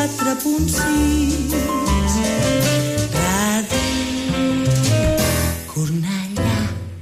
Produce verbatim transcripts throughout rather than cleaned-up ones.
quatre punt sis. Ràdio Cornellà.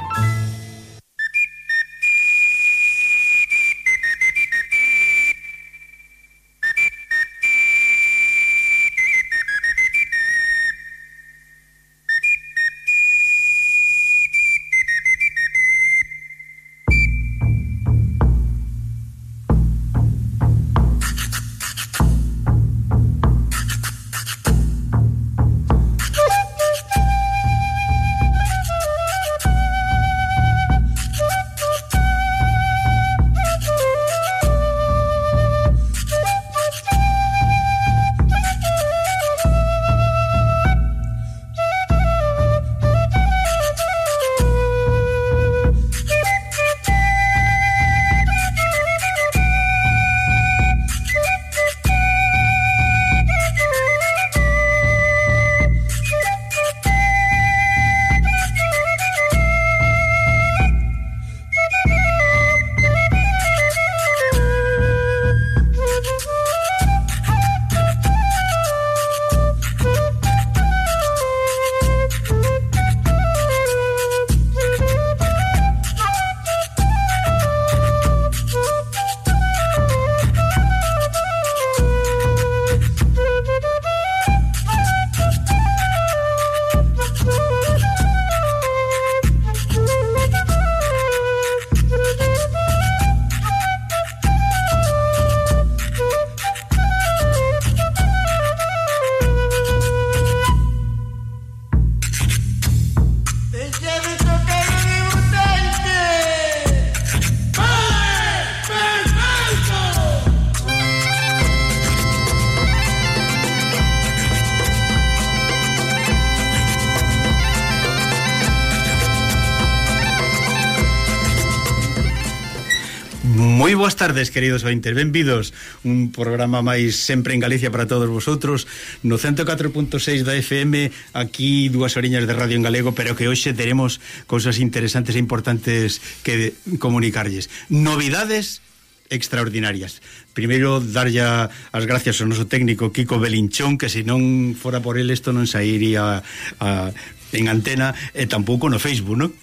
Moi boas tardes, queridos ointes, benvidos un programa máis sempre en Galicia para todos vosotros no ciento catro punto seis da F M, aquí dúas oriñas de radio en galego, pero que hoxe teremos cousas interesantes e importantes que comunicarlles, novidades extraordinarias. Primeiro, darlle as gracias ao noso técnico Kiko Belinchón, que se non fora por el isto non sairía a, en antena e tampouco no Facebook, non?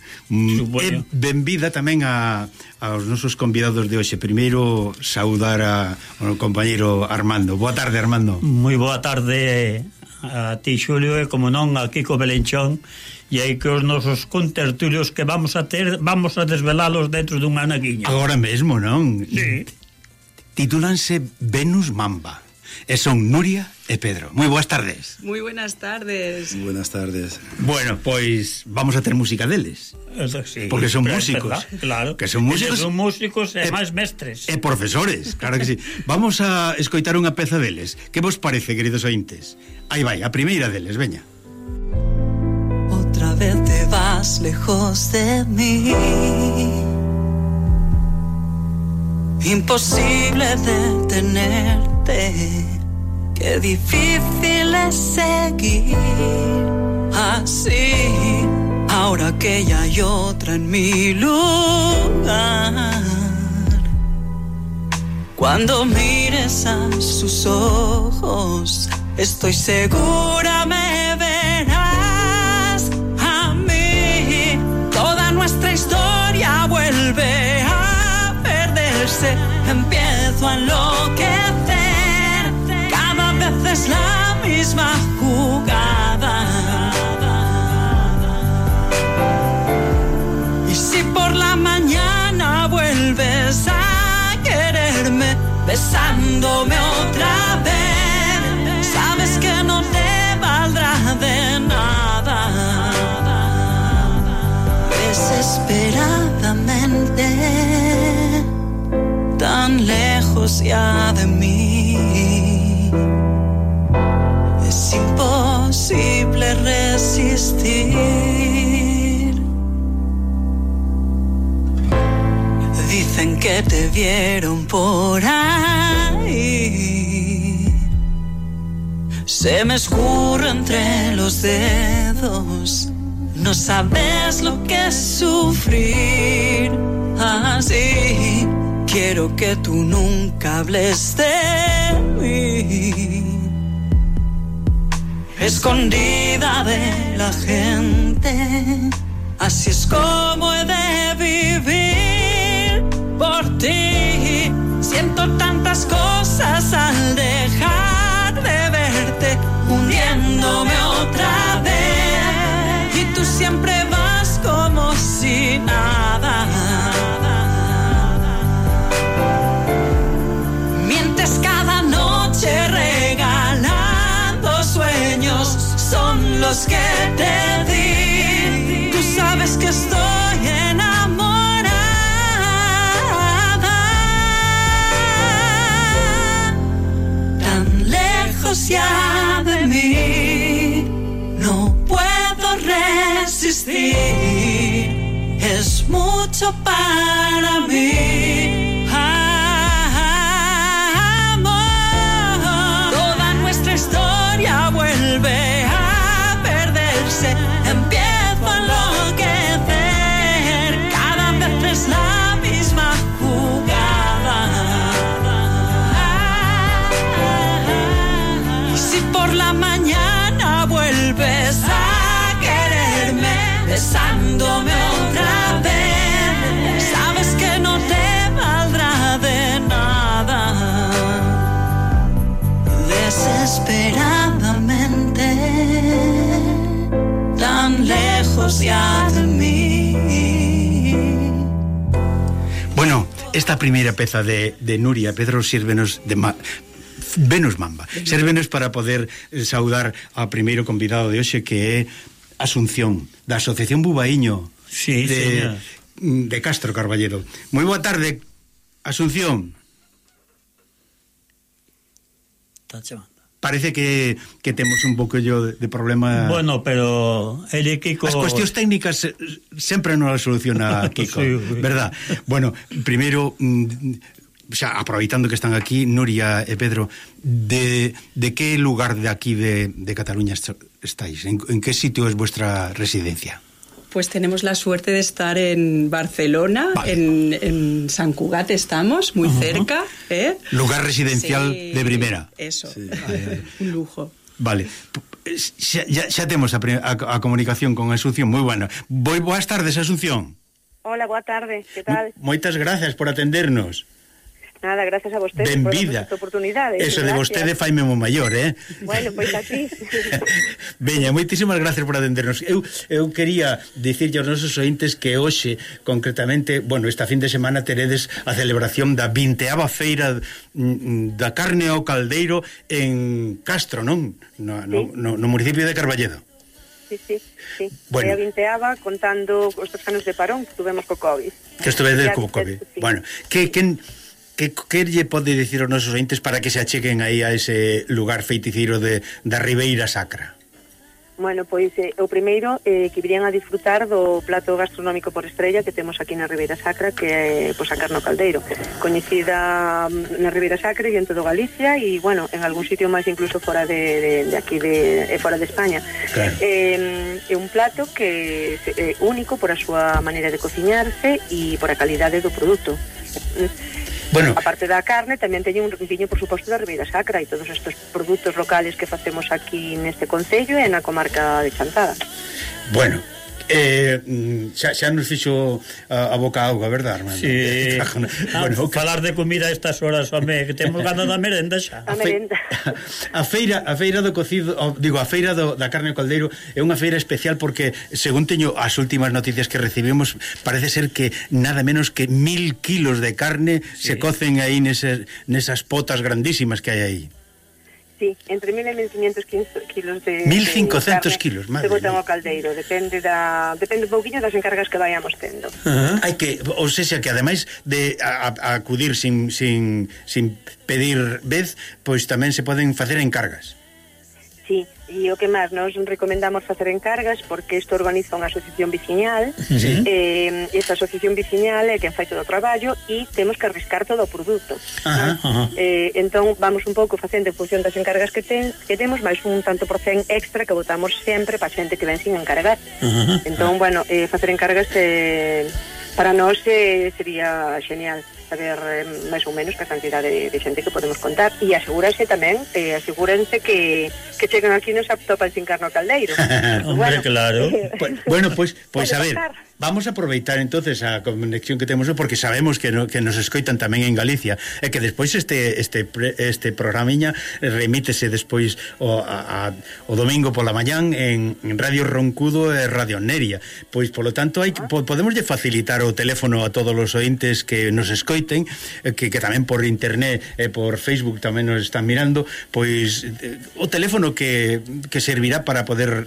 E benvida tamén a, aos nosos convidados de hoxe. Primeiro, saudar a, ao compañeiro Armando. Boa tarde, Armando. Moi boa tarde a ti, Xulio, e como non a Kiko Belinchón, e aí que os nosos contertulios que vamos a ter, vamos a desvelalos dentro dun anaquiño. Agora mesmo, non? Sí. Titulanse Venus Mamba. E son Nuria e Pedro. Moi boas tardes. Moi buenas tardes. Muy buenas tardes. Bueno, pois vamos a ter música deles. Eso sí, porque son pero, músicos. ¿verdad? Claro. Que son músicos. Son músicos e e máis mestres. E profesores, claro que sí. Vamos a escoitar unha peza deles. Que vos parece, queridos ointes? Aí vai, a primeira deles, veña. Otra vez te vas lejos de mí. Imposible detenerte. Qué difícil es seguir así. Ahora que ya hay otra en mi lugar. Cuando mires a sus ojos, estoy segura me verás a mí. Toda nuestra historia vuelve a perderse. Empiezo a enloquecer. Cada vez es la misma jugada. Y si por la mañana vuelves a quererme, besándome otra vez, sabes que no te valdrá de nada. Desesperadamente, tan lejos ya de mí, es imposible resistir. Dicen que te vieron por ahí. Se me escurre entre los dedos. No sabes lo que es sufrir así. Quiero que tú nunca hables de mí. escondida de la gente. Así es como he de vivir por ti. Siento tantas cosas al dejar de verte, hundiéndome otra vez. Y tú siempre vas como si nada. Mientes cada noche regalando sueños, son los que te di. Tú sabes que estoy enamorada. Tan lejos ya de mí, no puedo resistir. Es mucho para mí. Amor, toda nuestra historia vuelve a perderse. Empiezo a enloquecer, cada vez es la misma jugada. Y si por la mañana vuelves a quererme, besándome otra vez, sabes que no te valdrá de nada. Desesperadamente, tan lejos ya de mí. Bueno, esta primeira peza de, de Nuria Pedro sírvenos de ma Venus Mamba, sérvenos para poder saudar ao primeiro convidado de hoxe, que é Asunción, da Asociación Bubaíño, sí, de, de Castro Carballedo. Moi boa tarde, Asunción. Está chamando. Parece que, que temos un pouco de, de problema. Bueno, pero el Kiko... As cuestións técnicas sempre non as soluciona Kiko, sí, sí. verdad? Bueno, primeiro, xa, aproveitando que están aquí Nuria e Pedro, de, de que lugar de aquí de, de Cataluña estáis? En, en que sitio es vuestra residencia? Pues tenemos la suerte de estar en Barcelona, vale. en, en Sant Cugat estamos, muy uh-huh. cerca. ¿eh? Lugar residencial sí, de primera. Eso, sí. Un lujo. Vale, xa, ya, xa temos a, a, a comunicación con Asunción, moi buena. Moi boas tardes, Asunción. Hola, boa tarde, que tal? Moitas gracias por atendernos. Nada, gracias a vostedes por esta oportunidade. Eso de vostede faime mo maior, eh? Bueno, pois a ti. Veña, moitísimas gracias por atendernos. Eu, eu quería dicirlle aos nosos ointes que hoxe, concretamente, bueno, esta fin de semana teredes a celebración da vinteava feira da carne ao caldeiro en Castro, non? No, no, no, no municipio de Carballedo. Sí, sí, sí. Bueno. E a vinteava contando os tres anos de parón que tuvemos co COVID. Que estuvedes co COVID. Sí. Bueno, que... que Que, que lle pode dicir aos nosos ointes para que se acheguen aí a ese lugar feiticeiro de, da Ribeira Sacra? Bueno, pois eh, o primeiro eh, que virían a disfrutar do plato gastronómico por estrella que temos aquí na Ribeira Sacra, que é pois, a carne ao caldeiro, coñecida na Ribeira Sacra e en todo Galicia e, bueno, en algún sitio máis incluso fora de, de, de aquí, de, de fora de España. Claro. Eh, é un plato que é único por a súa maneira de cociñarse e por a calidade do produto. Bueno, a parte da carne, tamén teñen un viño, por suposto, da Ribeira Sacra e todos estes produtos locales que facemos aquí neste concello e na comarca de Chantada. Bueno, eh, xa, xa nos fixo a, a boca a auga, verdad, Armando? Sí. Bueno, okay. Falar de comida a estas horas, home, que temos ganas da merenda xa. A merenda. A feira, a feira do cocido, digo, a feira do, da carne ao caldeiro é unha feira especial porque, según teño as últimas noticias que recibimos, parece ser que nada menos que mil kilos de carne sí. se cocen aí neses, nesas potas grandísimas que hai aí. Sí, entre mil e mil quinhentos kilos de mil cincocentos kilos, madre. Se botan ao caldeiro, depende da depende un pouquiño das encargas que vayamos tendo. Uh-huh. Hai que, ou seja, que ademais de a, a acudir sin, sin, sin pedir vez, pois tamén se poden facer encargas. Sí, e o que máis nos recomendamos facer encargas porque isto organiza unha asociación veciñal. Sí. Eh, esta asociación veciñal é quen fai todo o traballo e temos que arriscar todo o produto. Ajá, ajá. Eh, entón vamos un pouco facendo en función das encargas que, ten, que temos, máis un tanto por cen extra que botamos sempre para xente que ven sin encargar. Ajá, entón, bueno, eh, facer encargas eh, para nós eh, sería genial. saber eh, máis ou menos que a cantidade de, de xente que podemos contar, e asegúrase tamén, eh, asegúrense que, que chegan aquí nos topan sin carno caldeiro. Hombre, bueno, claro. Pues, bueno, pois pues, pues, a ver, vamos a aproveitar entonces a conexión que temos, porque sabemos que, no, que nos escoitan tamén en Galicia, e que despois este este este programiña remítese despois o, a, a, o domingo pola mañán en, en Radio Roncudo e Radio Neria. Pois, polo tanto, hai, po, podemos lle facilitar o teléfono a todos os ointes que nos escoiten, que, que tamén por internet e por Facebook tamén nos están mirando, pois o teléfono que, que servirá para poder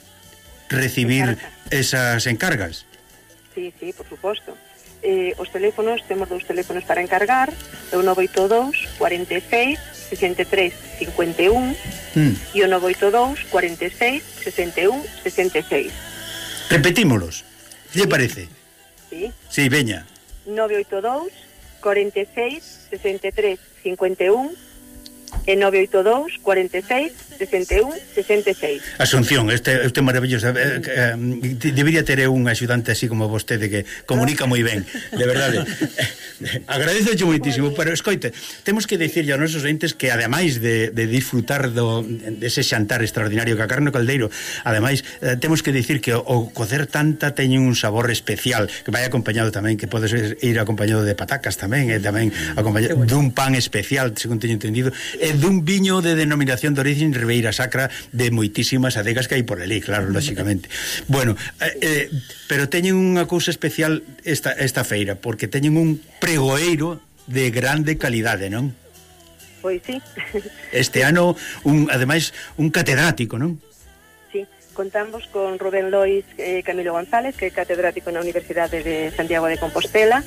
recibir esas encargas. Sí, sí, por suposto. Eh, os teléfonos, temos dous teléfonos para encargar, o nove oito dous, cuarenta e seis, sesenta e tres, cincuenta e un mm. e o nove oito dous, cuarenta e seis, sesenta e un, sesenta e seis. Repetímolos, ¿qué sí. parece? Sí. Sí, veña. nove oito dous, cuarenta e seis, sesenta e tres, cincuenta e un e nove oito dous, cuarenta e seis, sesenta e un, sesenta e seis. Asunción, este, este maravilloso, eh, eh, debería ter un axudante así como vostede que comunica moi ben, de verdade. Agradezo moitísimo, pero escoite, temos que dicirlle aos nosos entes que ademais de, de disfrutar do, dese xantar extraordinario que a carne caldeiro, ademais eh, temos que dicir que o, o cocer tanta teñen un sabor especial, que vai acompañado tamén, que podes ir acompañado de patacas tamén, e tamén acompañado bueno. dun pan especial, según teño entendido, e dun viño de denominación de origen Ribeira Sacra de moitísimas adegas que hai por ali, claro, lógicamente. Bueno, eh, eh, pero teñen unha cousa especial esta, esta feira, porque teñen un pregoeiro de grande calidade, non? Pois sí. Este ano, un, ademais, un catedrático, non? Sí, contamos con Rubén Lois eh, Camilo González, que é catedrático na Universidade de Santiago de Compostela.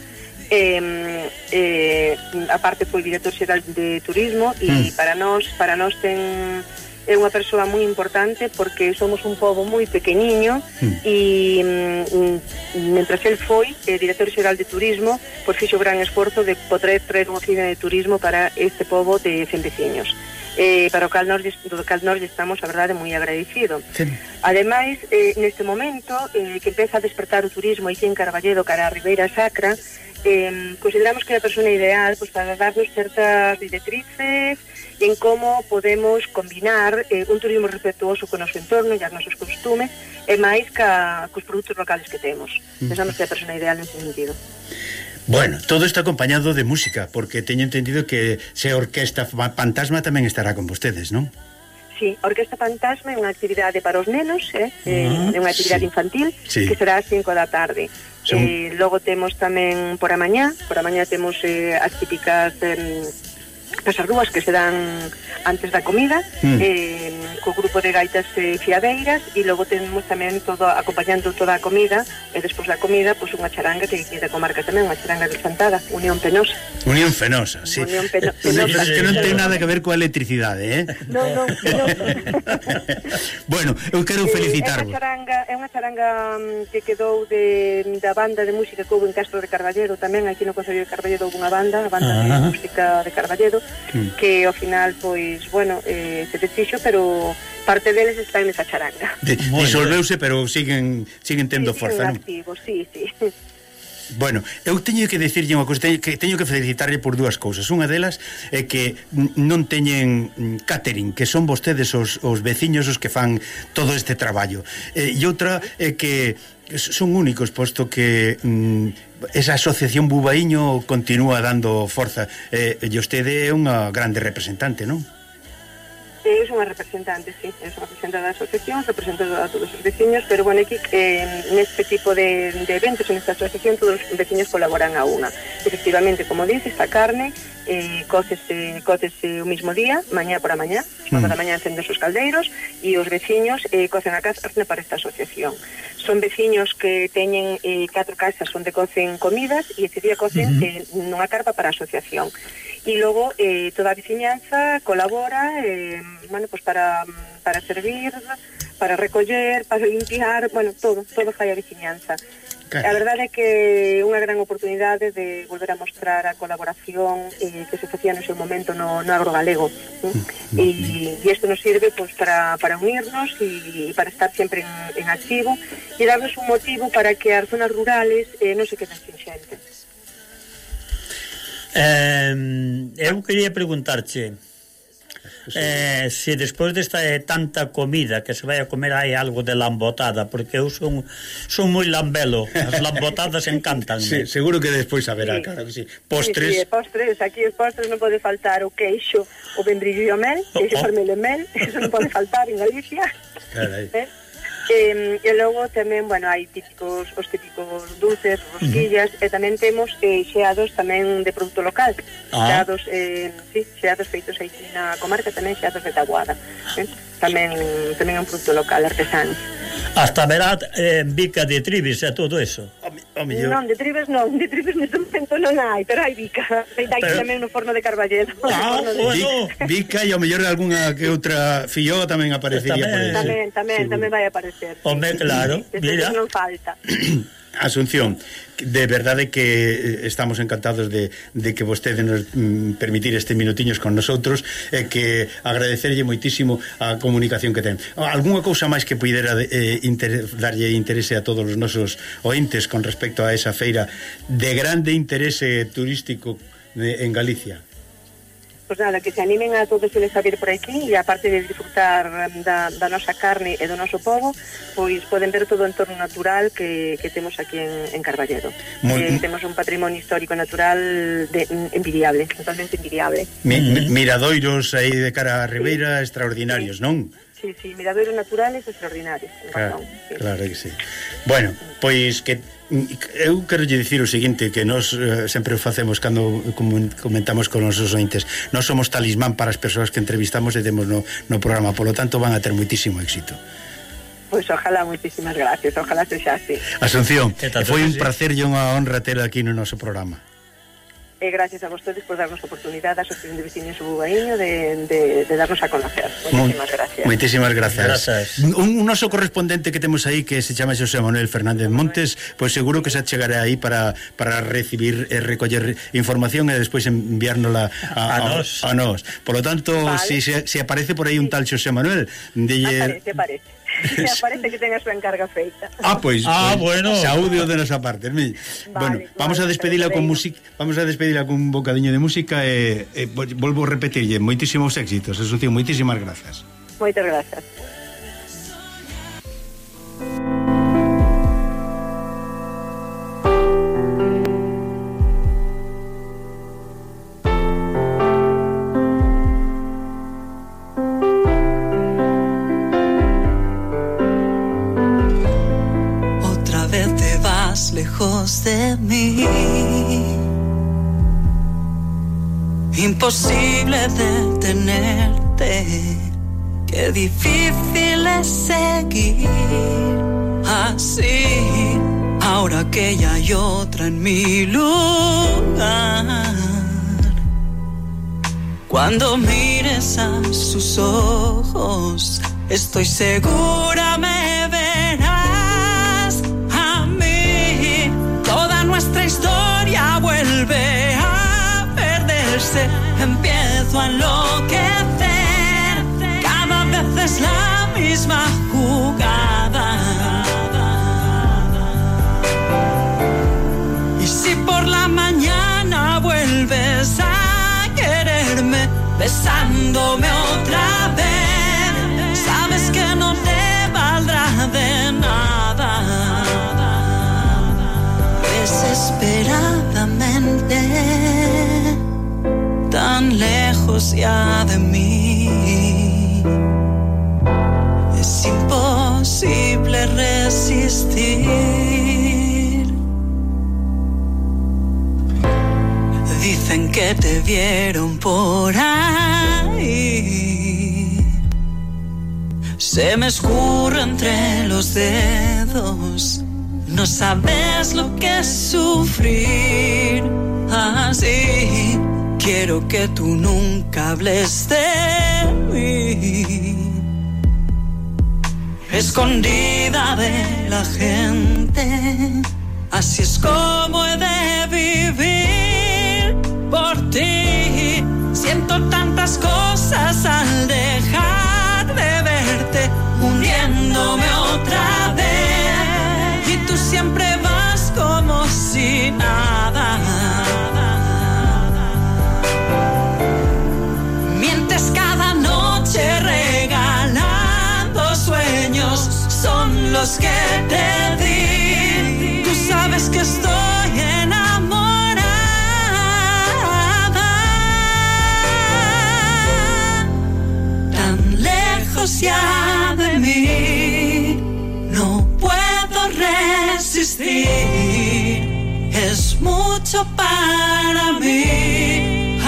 Eh, eh, aparte foi director xeral de turismo e mm. para nós para nós ten é unha persoa moi importante porque somos un pobo moi pequeniño mm. e mm, mentras el foi eh, director xeral de turismo, pois fixo gran esforzo de poder traer unha oficina de turismo para este pobo de cen veciños. Eh, para o cal nós, do cal nós estamos, a verdade, moi agradecido. Sí. Ademais, eh, neste momento eh, que empeza a despertar o turismo aquí en Carballedo cara a Ribeira Sacra, eh, consideramos que é a persona ideal pues, para darnos certas directrices en como podemos combinar eh, un turismo respetuoso con o noso entorno e os nosos costumes e máis ca, cos produtos locales que temos. Mm. Pensamos que é a persona ideal nesse sentido. Bueno, todo está acompañado de música, porque teño entendido que se a Orquesta Fantasma tamén estará con vostedes, non? Sí, a Orquesta Fantasma é unha actividade para os nenos, eh? Uh-huh. É unha actividade sí. infantil sí. que será ás cinco da tarde. Son... Eh, logo temos tamén por a mañá, por a mañá temos eh, as típicas eh, pasas rúas que se dan antes da comida, mm. eh, co grupo de gaitas e eh, fiadeiras, e logo temos tamén todo acompañando toda a comida, e despois da comida, pois pues, unha charanga que é da comarca tamén, unha charanga de Chantada, Unión Penosa. Unión Fenosa, sí. Unión Peno Penosa. Que non ten nada que ver coa electricidade, eh? Non, non, Penosa. Bueno, eu quero felicitarvos. É unha charanga, é unha charanga que quedou de, da banda de música que houve en Castro de Carballedo, tamén aquí no Concello de Carballedo houve unha banda, a banda uh -huh. de música de Carballedo, mm. que ao final, pois, bueno, eh, se desfixo, pero parte deles están nesa charanga. De, disolveuse, pero siguen siguen tendo sí, forza, non? Activos, sí, sí. Bueno, eu teño que decirlle unha cousa, teño que, teño que felicitarlle por dúas cousas. Unha delas é que non teñen catering, que son vostedes os, os veciños os que fan todo este traballo. E, e outra é que son únicos, posto que mm, esa asociación Bubaíño continúa dando forza. E, e vostede é unha grande representante, non? É unha representante, sí, é unha representante da asociación, representante a todos os veciños, pero bueno, aquí eh, neste tipo de, de eventos, en esta asociación, todos os veciños colaboran a unha. Efectivamente, como dice, esta carne eh, cócese, cócese o mismo día, mañá por a mañá, mm. por a mañá encenden os caldeiros, e os veciños eh, cocen a carne para esta asociación. Son veciños que teñen eh, catro casas onde cocen comidas, e ese día cocen mm-hmm. eh, nunha carpa para a asociación. E logo eh, toda a veciñanza colabora eh, bueno, pues para, para servir, para recoller, para limpiar, bueno, todo, todo fai a veciñanza. Claro. A verdade é que é unha gran oportunidade de volver a mostrar a colaboración eh, que se facía no seu momento no, no agro galego. ¿eh? E, e isto nos sirve pues, para, para unirnos e para estar sempre en, en activo e darnos un motivo para que as zonas rurales eh, non se queden sin xente. Eh, eu quería preguntarche eh, se despois desta eh, tanta comida que se vai a comer hai algo de lambotada, porque eu son, son moi lambelo, as lambotadas encantanme. Sí, seguro que despois haberá, sí. Claro que sí. Postres. Sí, sí, postres, aquí os postres non pode faltar o queixo, o vendrillo e o mel, queixo, oh, oh. Farmelo e mel, eso non pode faltar en Galicia. Carai. Eh? E, e logo tamén, bueno, hai típicos os típicos dulces, rosquillas, uh-huh. E tamén temos eh, xeados tamén de produto local. Ah. Xeados, eh, sí, xeados feitos aí na comarca, tamén xeados de tabuada. Eh? Tamén tamén é un produto local, artesano. Hasta verá eh, bica de tribes e todo eso. O, o non, de tribes non, de tribes neste momento non hai, pero hai bica. Hai pero... tamén no forno de Carballedo. Ah, bueno. De... Bica e ao mellor algunha que outra filloa tamén aparecería por eso. Tamén, tamén, sí. Tamén vai aparecer. Home, claro, mira. Non falta. Asunción, de verdade que estamos encantados de, de que vostede nos mm, permitir este minutiños con nosotros e eh, que agradecerlle moitísimo a comunicación que ten. Algúnha cousa máis que puidera eh, inter, darlle interese a todos os nosos ointes con respecto a esa feira de grande interese turístico de, en Galicia? Pois nada, que se animen a todos eles a vir por aquí e aparte de disfrutar da, da nosa carne e do noso povo, pois poden ver todo o entorno natural que, que temos aquí en, en Carballedo. Eh, temos un patrimonio histórico natural de, envidiable, totalmente envidiable. Mi, mi, miradoiros aí de cara a Ribeira, sí. Extraordinarios, sí. Non? Sí, sí, miradoiros naturales extraordinarios. Claro, sí. Claro que sí. Bueno, pois que eu quero lle dicir o seguinte, que nós uh, sempre o facemos cando comentamos con os nosos ointes. Nós somos talismán para as persoas que entrevistamos e temos no, no programa, polo tanto van a ter moitísimo éxito. Pois ojalá, moitísimas gracias, ojalá sexa así. Asunción, foi un placer e unha honra ter aquí no noso programa. E gracias a vostedes por darnos a oportunidade a Asociación de Veciños do Bugaíño de, de, de darnos a conocer. Moitísimas gracias. Moitísimas gracias. Gracias. Un, un noso correspondente que temos aí que se chama Xosé Manuel Fernández Montes, pois pues seguro que se chegará aí para, para recibir e recoller información e despois enviárnosla a, a, a, nos. a nos. Por lo tanto, vale. si, si, si aparece por aí un tal Xosé Manuel, dille... Aparece, aparece. Parece que ten a súa encarga feita. Ah, pois, pues, ah, pues, bueno. Saúde de nosa parte. Vale, bueno, vamos vale, a despedila con música, vamos a despedila con un bocadiño de música e, e volvo a repetirlle, moitísimos éxitos, Asunción, moitísimas grazas. Moitas grazas. Lejos de mí, imposible detenerte, qué difícil es seguir así, ahora que ya hay otra en mi lugar. Cuando mires a sus ojos, estoy segura me verás a mí. Toda nuestra historia vuelve a perderse, empiezo a enloquecer, cada vez es la misma jugada. Y si por la mañana vuelves a quererme, besándome otra vez, sabes que no te valdrá de nada. Desesperadamente, tan lejos ya de mí, es imposible resistir. Dicen que te vieron por ahí, se me escurre entre los dedos, no sabes lo que es sufrir así. Quiero que tú nunca hables de mí, escondida de la gente, así es como he de vivir por ti. Siento tantas cosas al dejar de verte, hundiéndome otra vez, y tú siempre vas como si nada. los que te di. Tú sabes que estoy enamorada. Tan lejos ya de mí, no puedo resistir. Es mucho para mí.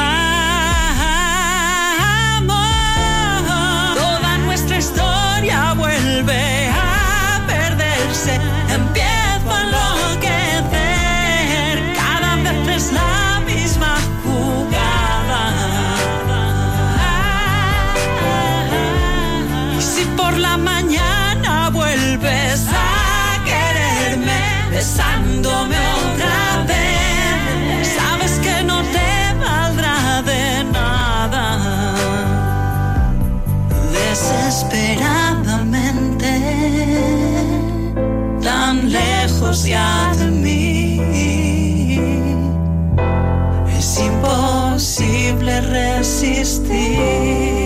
Historia vuelve a perderse, empiezo a enloquecer, cada vez es la misma jugada. Y si por la mañana vuelves a quererme, besándome otra vez, sabes que no te valdrá de nada. Desesperadamente, tan lejos ya de mí, es imposible resistir.